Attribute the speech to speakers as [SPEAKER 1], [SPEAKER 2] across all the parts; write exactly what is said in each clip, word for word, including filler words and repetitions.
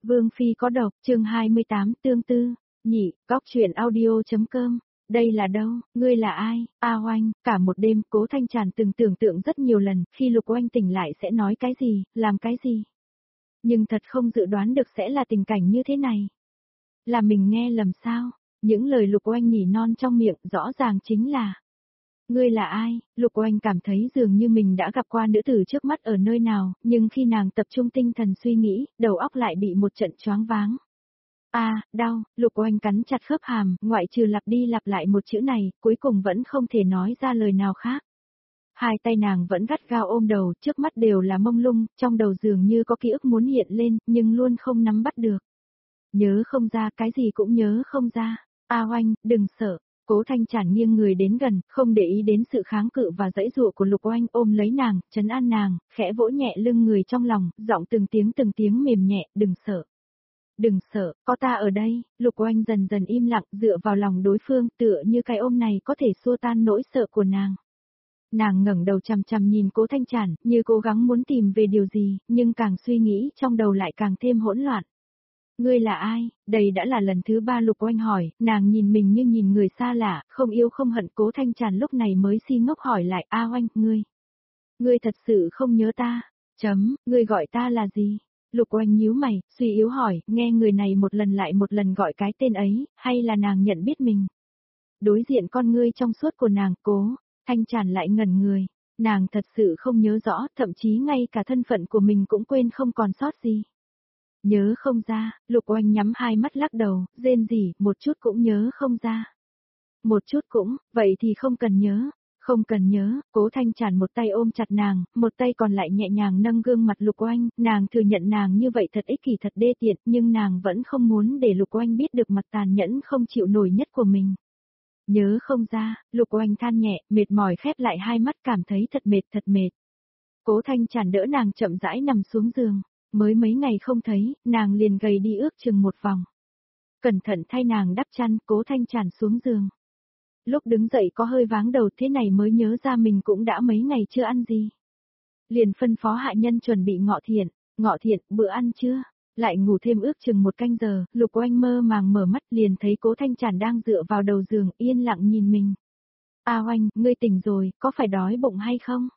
[SPEAKER 1] Vương Phi có độc, chương hai mươi tám tương tư, nhị, góc truyện audio.com. Đây là đâu, ngươi là ai, A Oanh, cả một đêm Cố Thanh Tràn từng tưởng tượng rất nhiều lần, khi Lục Oanh tỉnh lại sẽ nói cái gì, làm cái gì. Nhưng thật không dự đoán được sẽ là tình cảnh như thế này. Là mình nghe lầm sao, những lời Lục Oanh nhỉ non trong miệng rõ ràng chính là: ngươi là ai? Lục Oanh cảm thấy dường như mình đã gặp qua nữ tử trước mắt ở nơi nào, nhưng khi nàng tập trung tinh thần suy nghĩ, đầu óc lại bị một trận choáng váng. A, à, đau, Lục Oanh cắn chặt khớp hàm, ngoại trừ lặp đi lặp lại một chữ này, cuối cùng vẫn không thể nói ra lời nào khác. Hai tay nàng vẫn gắt gao ôm đầu, trước mắt đều là mông lung, trong đầu dường như có ký ức muốn hiện lên, nhưng luôn không nắm bắt được. Nhớ không ra, cái gì cũng nhớ không ra. A Oanh, đừng sợ. Cố Thanh Tràn nghiêng người đến gần, không để ý đến sự kháng cự và giãy giụa của Lục Oanh, ôm lấy nàng, trấn an nàng, khẽ vỗ nhẹ lưng người trong lòng, giọng từng tiếng từng tiếng mềm nhẹ, đừng sợ. Đừng sợ, có ta ở đây. Lục Oanh dần dần im lặng, dựa vào lòng đối phương, tựa như cái ôm này có thể xua tan nỗi sợ của nàng. Nàng ngẩng đầu chằm chằm nhìn Cố Thanh Tràn, như cố gắng muốn tìm về điều gì, nhưng càng suy nghĩ trong đầu lại càng thêm hỗn loạn. Ngươi là ai? Đây đã là lần thứ ba Lục Oanh hỏi, nàng nhìn mình như nhìn người xa lạ, không yêu không hận. Cố Thanh Tràn lúc này mới si ngốc hỏi lại, A Oanh, ngươi. Ngươi thật sự không nhớ ta? Chấm, ngươi gọi ta là gì? Lục Oanh nhíu mày, suy yếu hỏi, nghe người này một lần lại một lần gọi cái tên ấy, hay là nàng nhận biết mình? Đối diện con ngươi trong suốt của nàng, Cố Thanh Tràn lại ngẩn người. Nàng thật sự không nhớ rõ, thậm chí ngay cả thân phận của mình cũng quên không còn sót gì. Nhớ không ra, Lục Oanh nhắm hai mắt lắc đầu, rên rỉ, một chút cũng nhớ không ra. Một chút cũng, vậy thì không cần nhớ, không cần nhớ. Cố Thanh Tràn một tay ôm chặt nàng, một tay còn lại nhẹ nhàng nâng gương mặt Lục Oanh, nàng thừa nhận nàng như vậy thật ích kỷ thật đê tiện, nhưng nàng vẫn không muốn để Lục Oanh biết được mặt tàn nhẫn không chịu nổi nhất của mình. Nhớ không ra, Lục Oanh than nhẹ, mệt mỏi khép lại hai mắt, cảm thấy thật mệt thật mệt. Cố Thanh Tràn đỡ nàng chậm rãi nằm xuống giường. Mới mấy ngày không thấy, nàng liền gầy đi ước chừng một vòng. Cẩn thận thay nàng đắp chăn, Cố Thanh Tràn xuống giường. Lúc đứng dậy có hơi váng đầu, thế này mới nhớ ra mình cũng đã mấy ngày chưa ăn gì. Liền phân phó hạ nhân chuẩn bị ngọ thiện, ngọ thiện, bữa ăn chưa? Lại ngủ thêm ước chừng một canh giờ, Lục Oanh mơ màng mở mắt liền thấy Cố Thanh Tràn đang dựa vào đầu giường, yên lặng nhìn mình. A Oanh, ngươi tỉnh rồi, có phải đói bụng hay không?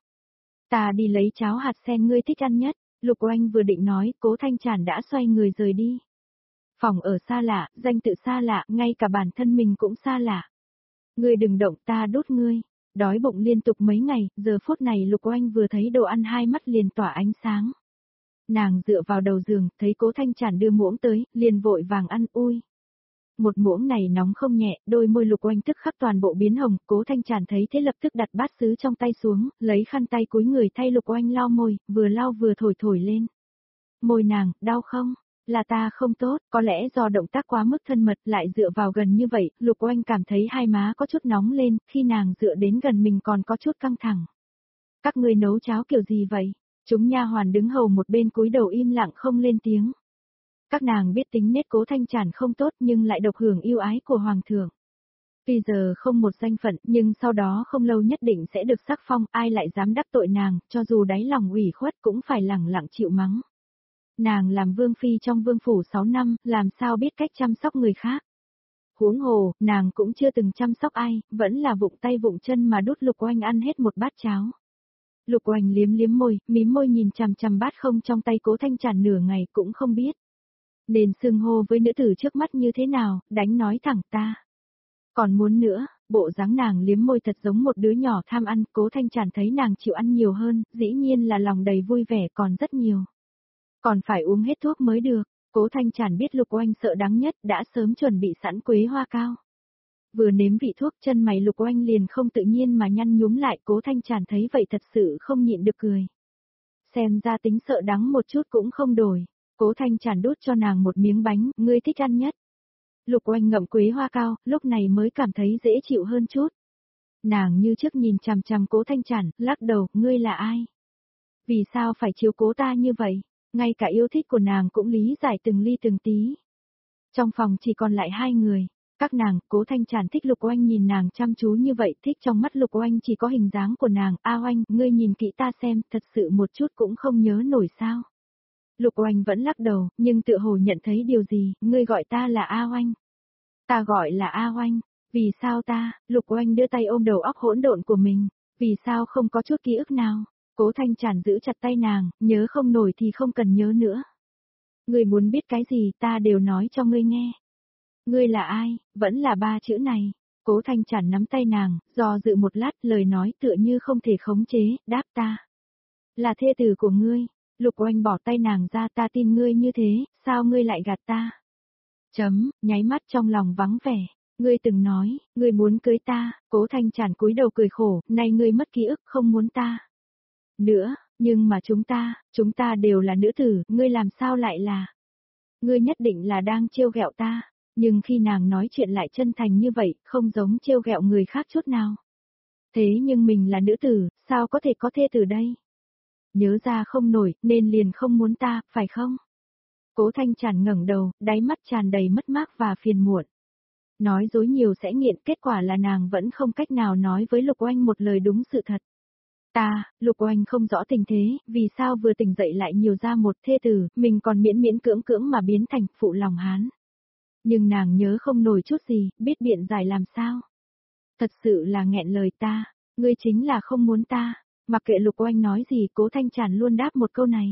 [SPEAKER 1] Ta đi lấy cháo hạt sen ngươi thích ăn nhất. Lục Oanh vừa định nói, Cố Thanh Tràn đã xoay người rời đi. Phòng ở xa lạ, danh tự xa lạ, ngay cả bản thân mình cũng xa lạ. Ngươi đừng động, ta đốt ngươi. Đói bụng liên tục mấy ngày, giờ phút này Lục Oanh vừa thấy đồ ăn hai mắt liền tỏa ánh sáng. Nàng dựa vào đầu giường, thấy Cố Thanh Tràn đưa muỗng tới, liền vội vàng ăn, ui. Một muỗng này nóng không nhẹ, đôi môi Lục Oanh tức khắc toàn bộ biến hồng. Cố Thanh Tràn thấy thế lập tức đặt bát sứ trong tay xuống, lấy khăn tay cúi người thay Lục Oanh lau môi, vừa lau vừa thổi thổi lên. Môi nàng, đau không? Là ta không tốt, có lẽ do động tác quá mức thân mật, lại dựa vào gần như vậy, Lục Oanh cảm thấy hai má có chút nóng lên, khi nàng dựa đến gần mình còn có chút căng thẳng. Các ngươi nấu cháo kiểu gì vậy? Chúng nha hoàn đứng hầu một bên cúi đầu im lặng không lên tiếng. Các nàng biết tính nết Cố Thanh Tràn không tốt nhưng lại độc hưởng yêu ái của Hoàng thượng. Tuy giờ không một danh phận nhưng sau đó không lâu nhất định sẽ được sắc phong, ai lại dám đắc tội nàng, cho dù đáy lòng ủy khuất cũng phải lẳng lặng chịu mắng. Nàng làm vương phi trong vương phủ sáu năm, làm sao biết cách chăm sóc người khác. Huống hồ, nàng cũng chưa từng chăm sóc ai, vẫn là vụng tay vụng chân mà đút Lục Oanh ăn hết một bát cháo. Lục Oanh liếm liếm môi, mím môi nhìn chằm chằm bát không trong tay Cố Thanh Tràn nửa ngày cũng không biết nên xưng hô với nữ tử trước mắt như thế nào, đánh nói thẳng ta. Còn muốn nữa, bộ dáng nàng liếm môi thật giống một đứa nhỏ tham ăn. Cố Thanh Tràn thấy nàng chịu ăn nhiều hơn, dĩ nhiên là lòng đầy vui vẻ, còn rất nhiều. Còn phải uống hết thuốc mới được. Cố Thanh Tràn biết Lục Oanh sợ đắng nhất, đã sớm chuẩn bị sẵn quế hoa cao. Vừa nếm vị thuốc, chân mày Lục Oanh liền không tự nhiên mà nhăn nhúm lại. Cố Thanh Tràn thấy vậy thật sự không nhịn được cười. Xem ra tính sợ đắng một chút cũng không đổi. Cố Thanh Tràn đút cho nàng một miếng bánh, ngươi thích ăn nhất. Lục Oanh ngậm quế hoa cao, lúc này mới cảm thấy dễ chịu hơn chút. Nàng như trước nhìn chằm chằm Cố Thanh Tràn, lắc đầu, ngươi là ai? Vì sao phải chiếu cố ta như vậy? Ngay cả yêu thích của nàng cũng lý giải từng ly từng tí. Trong phòng chỉ còn lại hai người. Các nàng, Cố Thanh Tràn thích Lục Oanh nhìn nàng chăm chú như vậy, thích trong mắt Lục Oanh chỉ có hình dáng của nàng. A Oanh, ngươi nhìn kỹ ta xem, thật sự một chút cũng không nhớ nổi sao? Lục Oanh vẫn lắc đầu, nhưng tựa hồ nhận thấy điều gì, ngươi gọi ta là A Oanh. Ta gọi là A Oanh, vì sao ta, Lục Oanh đưa tay ôm đầu óc hỗn độn của mình, vì sao không có chút ký ức nào, Cố Thanh Tràn giữ chặt tay nàng, nhớ không nổi thì không cần nhớ nữa. Ngươi muốn biết cái gì ta đều nói cho ngươi nghe. Ngươi là ai, vẫn là ba chữ này. Cố Thanh Tràn nắm tay nàng, do dự một lát lời nói tựa như không thể khống chế, đáp ta. Là thê tử của ngươi. Lục Oanh bỏ tay nàng ra, ta tin ngươi như thế, sao ngươi lại gạt ta? Chấm, nháy mắt trong lòng vắng vẻ. Ngươi từng nói, ngươi muốn cưới ta, Cố Thanh Tràn cúi đầu cười khổ, nay ngươi mất ký ức không muốn ta. Nữa, nhưng mà chúng ta, chúng ta đều là nữ tử, ngươi làm sao lại là? Ngươi nhất định là đang trêu ghẹo ta, nhưng khi nàng nói chuyện lại chân thành như vậy, không giống trêu ghẹo người khác chút nào. Thế nhưng mình là nữ tử, sao có thể có thê tử đây? Nhớ ra không nổi, nên liền không muốn ta, phải không? Cố Thanh Tràn ngẩng đầu, đáy mắt tràn đầy mất mát và phiền muộn. Nói dối nhiều sẽ nghiện, kết quả là nàng vẫn không cách nào nói với Lục Oanh một lời đúng sự thật. Ta, Lục Oanh không rõ tình thế, vì sao vừa tỉnh dậy lại nhiều ra một thê tử, mình còn miễn miễn cưỡng cưỡng mà biến thành phụ lòng hán. Nhưng nàng nhớ không nổi chút gì, biết biện giải làm sao. Thật sự là nghẹn lời ta, ngươi chính là không muốn ta, mặc kệ Lục Oanh nói gì Cố Thanh Tràn luôn đáp một câu này.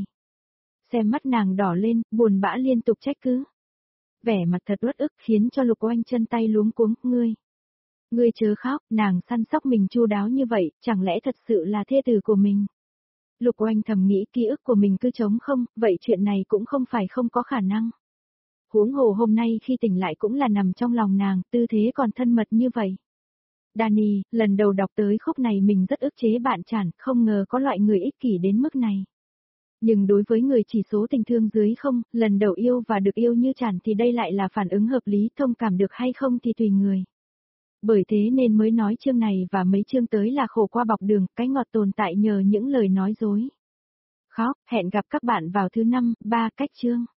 [SPEAKER 1] Xem mắt nàng đỏ lên, buồn bã liên tục trách cứ. Vẻ mặt thật uất ức khiến cho Lục Oanh chân tay luống cuống, ngươi. Ngươi chớ khóc, nàng săn sóc mình chu đáo như vậy, chẳng lẽ thật sự là thê tử của mình? Lục Oanh thầm nghĩ ký ức của mình cứ trống không, vậy chuyện này cũng không phải không có khả năng. Huống hồ hôm nay khi tỉnh lại cũng là nằm trong lòng nàng, tư thế còn thân mật như vậy. Danny, lần đầu đọc tới khúc này mình rất ức chế bạn Tràn, không ngờ có loại người ích kỷ đến mức này. Nhưng đối với người chỉ số tình thương dưới không, lần đầu yêu và được yêu như Tràn thì đây lại là phản ứng hợp lý, thông cảm được hay không thì tùy người. Bởi thế nên mới nói chương này và mấy chương tới là khổ qua bọc đường, cái ngọt tồn tại nhờ những lời nói dối. Khóc, hẹn gặp các bạn vào thứ năm, ba cách chương.